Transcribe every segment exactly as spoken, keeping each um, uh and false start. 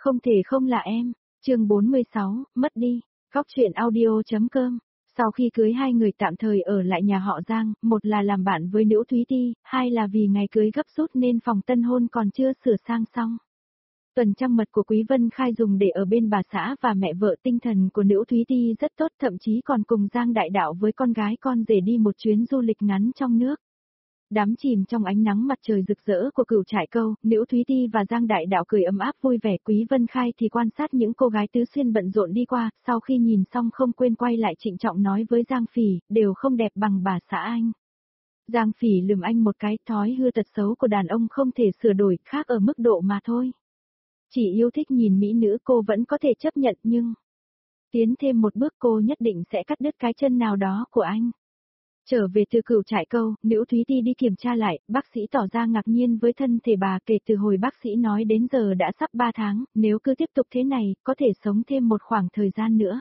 Không thể không là em. Chương bốn mươi sáu, mất đi. Góc truyện audio.com. Sau khi cưới hai người tạm thời ở lại nhà họ Giang, một là làm bạn với Nữ Thúy Ti, hai là vì ngày cưới gấp rút nên phòng tân hôn còn chưa sửa sang xong. Tuần trăng mật của Quý Vân Khai dùng để ở bên bà xã và mẹ vợ, tinh thần của Nữ Thúy Ti rất tốt, thậm chí còn cùng Giang Đại Đạo với con gái con rể đi một chuyến du lịch ngắn trong nước. Đắm chìm trong ánh nắng mặt trời rực rỡ của Cửu Trại Câu, Nữ Thúy Ti và Giang Đại Đạo cười ấm áp vui vẻ, Quý Vân Khai thì quan sát những cô gái tứ xuyên bận rộn đi qua, sau khi nhìn xong không quên quay lại trịnh trọng nói với Giang Phỉ, đều không đẹp bằng bà xã anh. Giang Phỉ lườm anh một cái, thói hư tật xấu của đàn ông không thể sửa đổi, khác ở mức độ mà thôi. Chỉ yêu thích nhìn mỹ nữ cô vẫn có thể chấp nhận, nhưng tiến thêm một bước cô nhất định sẽ cắt đứt cái chân nào đó của anh. Trở về từ Cửu Trại Câu, Nữ Thúy Ti đi kiểm tra lại, bác sĩ tỏ ra ngạc nhiên với thân thể bà, kể từ hồi bác sĩ nói đến giờ đã sắp ba tháng, nếu cứ tiếp tục thế này, có thể sống thêm một khoảng thời gian nữa.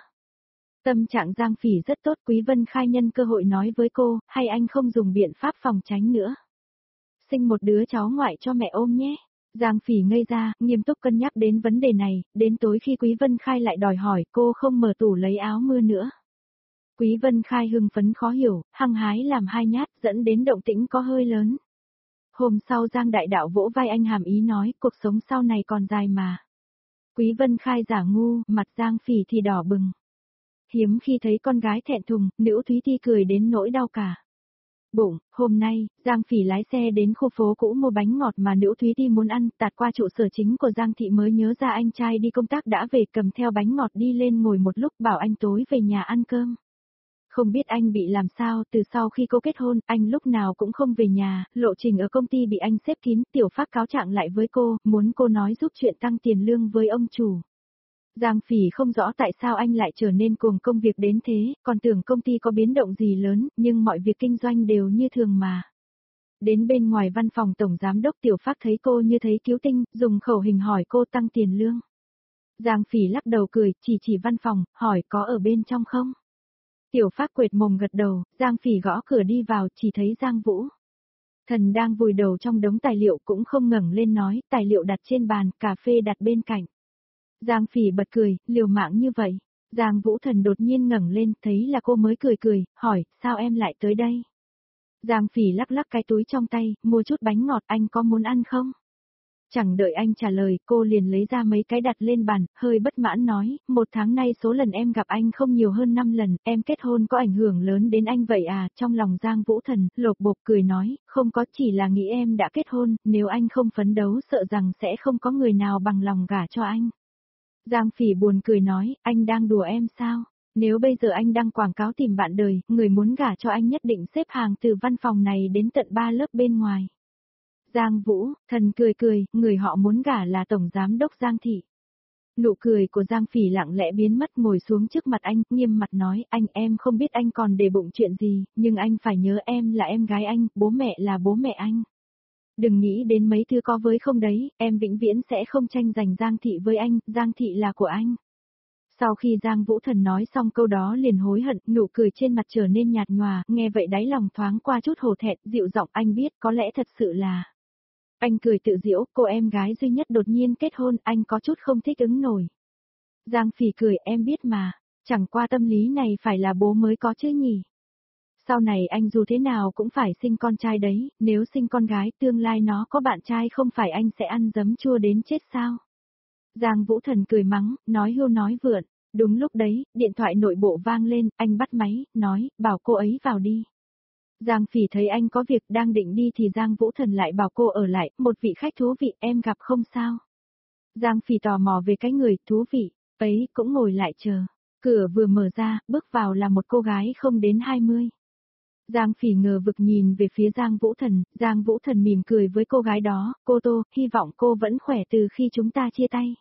Tâm trạng Giang Phỉ rất tốt, Quý Vân Khai nhân cơ hội nói với cô, hay anh không dùng biện pháp phòng tránh nữa. Sinh một đứa cháu ngoại cho mẹ ôm nhé. Giang Phỉ ngây ra, nghiêm túc cân nhắc đến vấn đề này, đến tối khi Quý Vân Khai lại đòi hỏi, cô không mở tủ lấy áo mưa nữa. Quý Vân Khai hưng phấn khó hiểu, hăng hái làm hai nhát, dẫn đến động tĩnh có hơi lớn. Hôm sau Giang Đại Đạo vỗ vai anh hàm ý nói, cuộc sống sau này còn dài mà. Quý Vân Khai giả ngu, mặt Giang Phỉ thì đỏ bừng. Hiếm khi thấy con gái thẹn thùng, Nữ Thúy Ti cười đến nỗi đau cả bụng. Hôm nay, Giang Phỉ lái xe đến khu phố cũ mua bánh ngọt mà Nữ Thúy Ti muốn ăn, tạt qua trụ sở chính của Giang Thị mới nhớ ra anh trai đi công tác đã về, cầm theo bánh ngọt đi lên ngồi một lúc, bảo anh tối về nhà ăn cơm. Không biết anh bị làm sao, từ sau khi cô kết hôn, anh lúc nào cũng không về nhà, lộ trình ở công ty bị anh xếp kín, Tiểu Phác cáo trạng lại với cô, muốn cô nói giúp chuyện tăng tiền lương với ông chủ. Giang Phỉ không rõ tại sao anh lại trở nên cuồng công việc đến thế, còn tưởng công ty có biến động gì lớn, nhưng mọi việc kinh doanh đều như thường mà. Đến bên ngoài văn phòng tổng giám đốc, Tiểu Phác thấy cô như thấy cứu tinh, dùng khẩu hình hỏi cô tăng tiền lương. Giang Phỉ lắc đầu cười, chỉ chỉ văn phòng, hỏi có ở bên trong không? Tiểu Phác quệt mồm gật đầu, Giang Phỉ gõ cửa đi vào, chỉ thấy Giang Vũ Thần đang vùi đầu trong đống tài liệu, cũng không ngẩng lên nói, tài liệu đặt trên bàn, cà phê đặt bên cạnh. Giang Phỉ bật cười, liều mạng như vậy. Giang Vũ Thần đột nhiên ngẩng lên, thấy là cô mới cười cười, hỏi, sao em lại tới đây? Giang Phỉ lắc lắc cái túi trong tay, mua chút bánh ngọt, anh có muốn ăn không? Chẳng đợi anh trả lời, cô liền lấy ra mấy cái đặt lên bàn, hơi bất mãn nói, một tháng nay số lần em gặp anh không nhiều hơn năm lần, em kết hôn có ảnh hưởng lớn đến anh vậy à? Trong lòng Giang Vũ Thần, lột bột cười nói, không có, chỉ là nghĩ em đã kết hôn, nếu anh không phấn đấu sợ rằng sẽ không có người nào bằng lòng gả cho anh. Giang Phỉ buồn cười nói, anh đang đùa em sao? Nếu bây giờ anh đăng quảng cáo tìm bạn đời, người muốn gả cho anh nhất định xếp hàng từ văn phòng này đến tận ba lớp bên ngoài. Giang Vũ Thần cười cười, người họ muốn gả là tổng giám đốc Giang Thị. Nụ cười của Giang Phỉ lặng lẽ biến mất, ngồi xuống trước mặt anh, nghiêm mặt nói, anh em không biết anh còn để bụng chuyện gì, nhưng anh phải nhớ em là em gái anh, bố mẹ là bố mẹ anh. Đừng nghĩ đến mấy thứ có với không đấy, em vĩnh viễn sẽ không tranh giành Giang Thị với anh, Giang Thị là của anh. Sau khi Giang Vũ Thần nói xong câu đó liền hối hận, nụ cười trên mặt trở nên nhạt nhòa, nghe vậy đáy lòng thoáng qua chút hổ thẹn, dịu giọng, anh biết có lẽ thật sự là. Anh cười tự giễu, cô em gái duy nhất đột nhiên kết hôn, anh có chút không thích ứng nổi. Giang Phỉ cười, em biết mà, chẳng qua tâm lý này phải là bố mới có chứ nhỉ. Sau này anh dù thế nào cũng phải sinh con trai đấy, nếu sinh con gái tương lai nó có bạn trai không phải anh sẽ ăn giấm chua đến chết sao? Giang Vũ Thần cười mắng, nói hưu nói vượn. Đúng lúc đấy, điện thoại nội bộ vang lên, anh bắt máy, nói, bảo cô ấy vào đi. Giang Phỉ thấy anh có việc đang định đi thì Giang Vũ Thần lại bảo cô ở lại, một vị khách thú vị, em gặp không sao? Giang Phỉ tò mò về cái người thú vị ấy cũng ngồi lại chờ. Cửa vừa mở ra, bước vào là một cô gái không đến hai mươi. Giang Phỉ ngờ vực nhìn về phía Giang Vũ Thần, Giang Vũ Thần mỉm cười với cô gái đó, cô Tô, hy vọng cô vẫn khỏe từ khi chúng ta chia tay.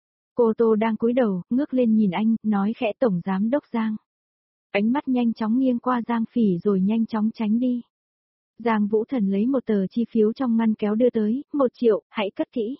Cô Tô đang cúi đầu, ngước lên nhìn anh, nói khẽ, tổng giám đốc Giang. Ánh mắt nhanh chóng nghiêng qua Giang Phỉ rồi nhanh chóng tránh đi. Giang Vũ Thần lấy một tờ chi phiếu trong ngăn kéo đưa tới, một triệu, hãy cất kỹ.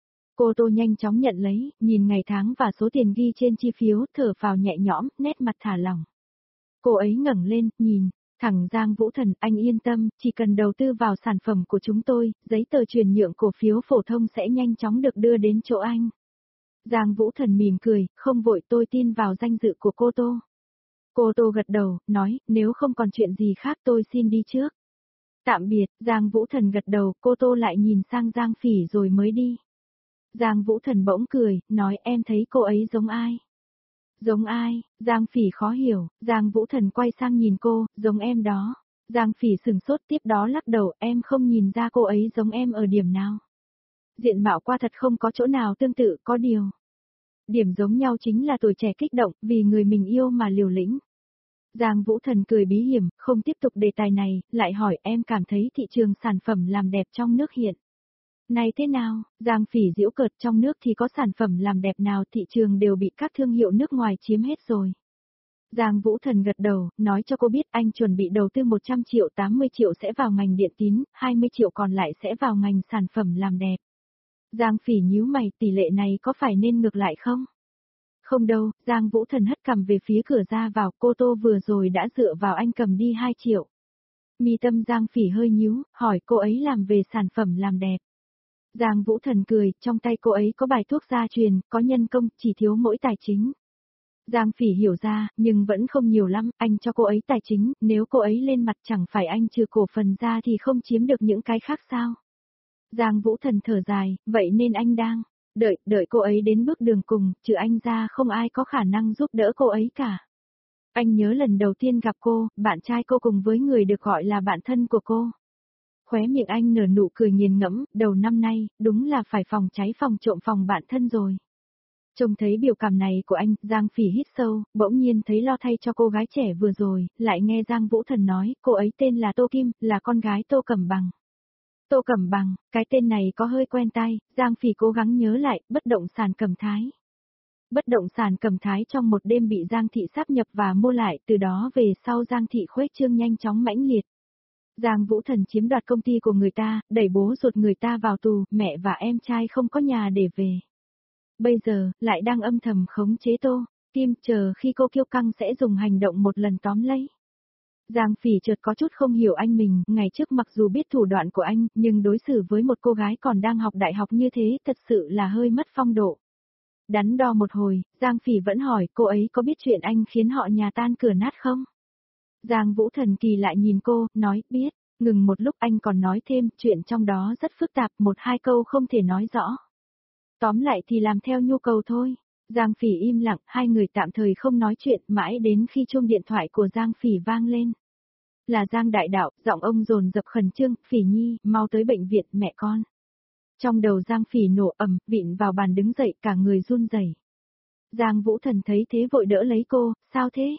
Cô Tô nhanh chóng nhận lấy, nhìn ngày tháng và số tiền ghi trên chi phiếu, thở phào nhẹ nhõm, nét mặt thả lỏng. Cô ấy ngẩng lên, nhìn, thẳng Giang Vũ Thần, anh yên tâm, chỉ cần đầu tư vào sản phẩm của chúng tôi, giấy tờ chuyển nhượng cổ phiếu phổ thông sẽ nhanh chóng được đưa đến chỗ anh. Giang Vũ Thần mỉm cười, không vội, tôi tin vào danh dự của cô Tô. Cô Tô gật đầu, nói, nếu không còn chuyện gì khác tôi xin đi trước. Tạm biệt, Giang Vũ Thần gật đầu, cô Tô lại nhìn sang Giang Phỉ rồi mới đi. Giang Vũ Thần bỗng cười, nói em thấy cô ấy giống ai? Giống ai? Giang Phỉ khó hiểu, Giang Vũ Thần quay sang nhìn cô, giống em đó. Giang Phỉ sừng sốt, tiếp đó lắc đầu, em không nhìn ra cô ấy giống em ở điểm nào. Diện mạo qua thật không có chỗ nào tương tự, có điều. Điểm giống nhau chính là tuổi trẻ kích động, vì người mình yêu mà liều lĩnh. Giang Vũ Thần cười bí hiểm, không tiếp tục đề tài này, lại hỏi em cảm thấy thị trường sản phẩm làm đẹp trong nước hiện. Này thế nào, Giang Phỉ giễu cợt, trong nước thì có sản phẩm làm đẹp nào, thị trường đều bị các thương hiệu nước ngoài chiếm hết rồi. Giang Vũ Thần gật đầu, nói cho cô biết anh chuẩn bị đầu tư một trăm triệu, tám mươi triệu sẽ vào ngành điện tín, hai mươi triệu còn lại sẽ vào ngành sản phẩm làm đẹp. Giang Phỉ nhíu mày, tỷ lệ này có phải nên ngược lại không? Không đâu, Giang Vũ Thần hất cằm về phía cửa ra vào, cô Tô vừa rồi đã dựa vào anh cầm đi hai triệu. Mi tâm Giang Phỉ hơi nhíu, hỏi cô ấy làm về sản phẩm làm đẹp. Giang Vũ Thần cười, trong tay cô ấy có bài thuốc gia truyền, có nhân công, chỉ thiếu mỗi tài chính. Giang Phỉ hiểu ra, nhưng vẫn không nhiều lắm, anh cho cô ấy tài chính, nếu cô ấy lên mặt chẳng phải anh trừ cổ phần ra thì không chiếm được những cái khác sao? Giang Vũ Thần thở dài, vậy nên anh đang đợi, đợi cô ấy đến bước đường cùng, trừ anh ra không ai có khả năng giúp đỡ cô ấy cả. Anh nhớ lần đầu tiên gặp cô, bạn trai cô cùng với người được gọi là bạn thân của cô. Khóe miệng anh nở nụ cười nghiền ngẫm, đầu năm nay, đúng là phải phòng cháy phòng trộm phòng bạn thân rồi. Trông thấy biểu cảm này của anh, Giang Phỉ hít sâu, bỗng nhiên thấy lo thay cho cô gái trẻ vừa rồi, lại nghe Giang Vũ Thần nói, cô ấy tên là Tô Kim, là con gái Tô Cẩm Bằng. Tô Cẩm Bằng, cái tên này có hơi quen tai, Giang Phỉ cố gắng nhớ lại, bất động sản Cẩm Thái. Bất động sản Cẩm Thái trong một đêm bị Giang Thị sáp nhập và mua lại, từ đó về sau Giang Thị khuếch trương nhanh chóng mãnh liệt. Giang Vũ Thần chiếm đoạt công ty của người ta, đẩy bố ruột người ta vào tù, mẹ và em trai không có nhà để về. Bây giờ, lại đang âm thầm khống chế Tô Kim, chờ khi cô kiêu căng sẽ dùng hành động một lần tóm lấy. Giang Phỉ chợt có chút không hiểu anh mình, ngày trước mặc dù biết thủ đoạn của anh, nhưng đối xử với một cô gái còn đang học đại học như thế thật sự là hơi mất phong độ. Đắn đo một hồi, Giang Phỉ vẫn hỏi cô ấy có biết chuyện anh khiến họ nhà tan cửa nát không? Giang Vũ Thần kỳ lại nhìn cô, nói, biết, ngừng một lúc anh còn nói thêm, chuyện trong đó rất phức tạp, một hai câu không thể nói rõ. Tóm lại thì làm theo nhu cầu thôi. Giang Phỉ im lặng, hai người tạm thời không nói chuyện, mãi đến khi chuông điện thoại của Giang Phỉ vang lên. Là Giang Đại Đạo, giọng ông dồn dập khẩn trương, Phỉ Nhi, mau tới bệnh viện, mẹ con. Trong đầu Giang Phỉ nổ ầm, vịn vào bàn đứng dậy, cả người run rẩy. Giang Vũ Thần thấy thế vội đỡ lấy cô, sao thế?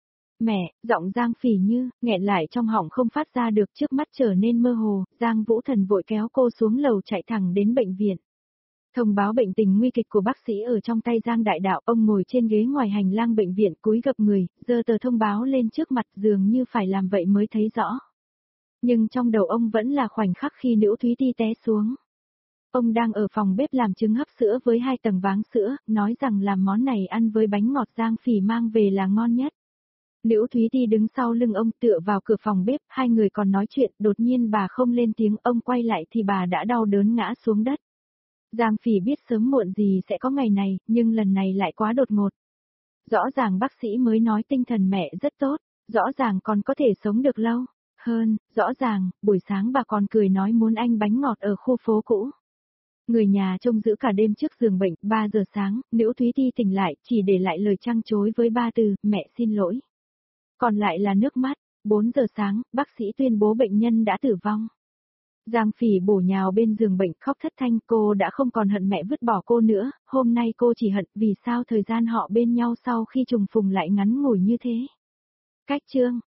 Mẹ, giọng Giang Phỉ như, nghẹn lại trong họng không phát ra được, trước mắt trở nên mơ hồ, Giang Vũ Thần vội kéo cô xuống lầu chạy thẳng đến bệnh viện. Thông báo bệnh tình nguy kịch của bác sĩ ở trong tay Giang Đại Đạo, ông ngồi trên ghế ngoài hành lang bệnh viện cúi gập người, giơ tờ thông báo lên trước mặt dường như phải làm vậy mới thấy rõ. Nhưng trong đầu ông vẫn là khoảnh khắc khi Nữ Thúy Ti té xuống. Ông đang ở phòng bếp làm trứng hấp sữa với hai tầng váng sữa, nói rằng làm món này ăn với bánh ngọt Giang Phỉ mang về là ngon nhất. Nữ Thúy Ti đứng sau lưng ông tựa vào cửa phòng bếp, hai người còn nói chuyện, đột nhiên bà không lên tiếng, ông quay lại thì bà đã đau đớn ngã xuống đất. Giang Phỉ biết sớm muộn gì sẽ có ngày này, nhưng lần này lại quá đột ngột. Rõ ràng bác sĩ mới nói tinh thần mẹ rất tốt, rõ ràng còn có thể sống được lâu. Hơn, rõ ràng, buổi sáng bà còn cười nói muốn anh bánh ngọt ở khu phố cũ. Người nhà trông giữ cả đêm trước giường bệnh, ba giờ sáng, Nữ Thúy Ti tỉnh lại, chỉ để lại lời trăng trối với ba từ, mẹ xin lỗi. Còn lại là nước mắt, bốn giờ sáng, bác sĩ tuyên bố bệnh nhân đã tử vong. Giang Phỉ bổ nhào bên giường bệnh khóc thất thanh, cô đã không còn hận mẹ vứt bỏ cô nữa, hôm nay cô chỉ hận vì sao thời gian họ bên nhau sau khi trùng phùng lại ngắn ngủi như thế. Cách chương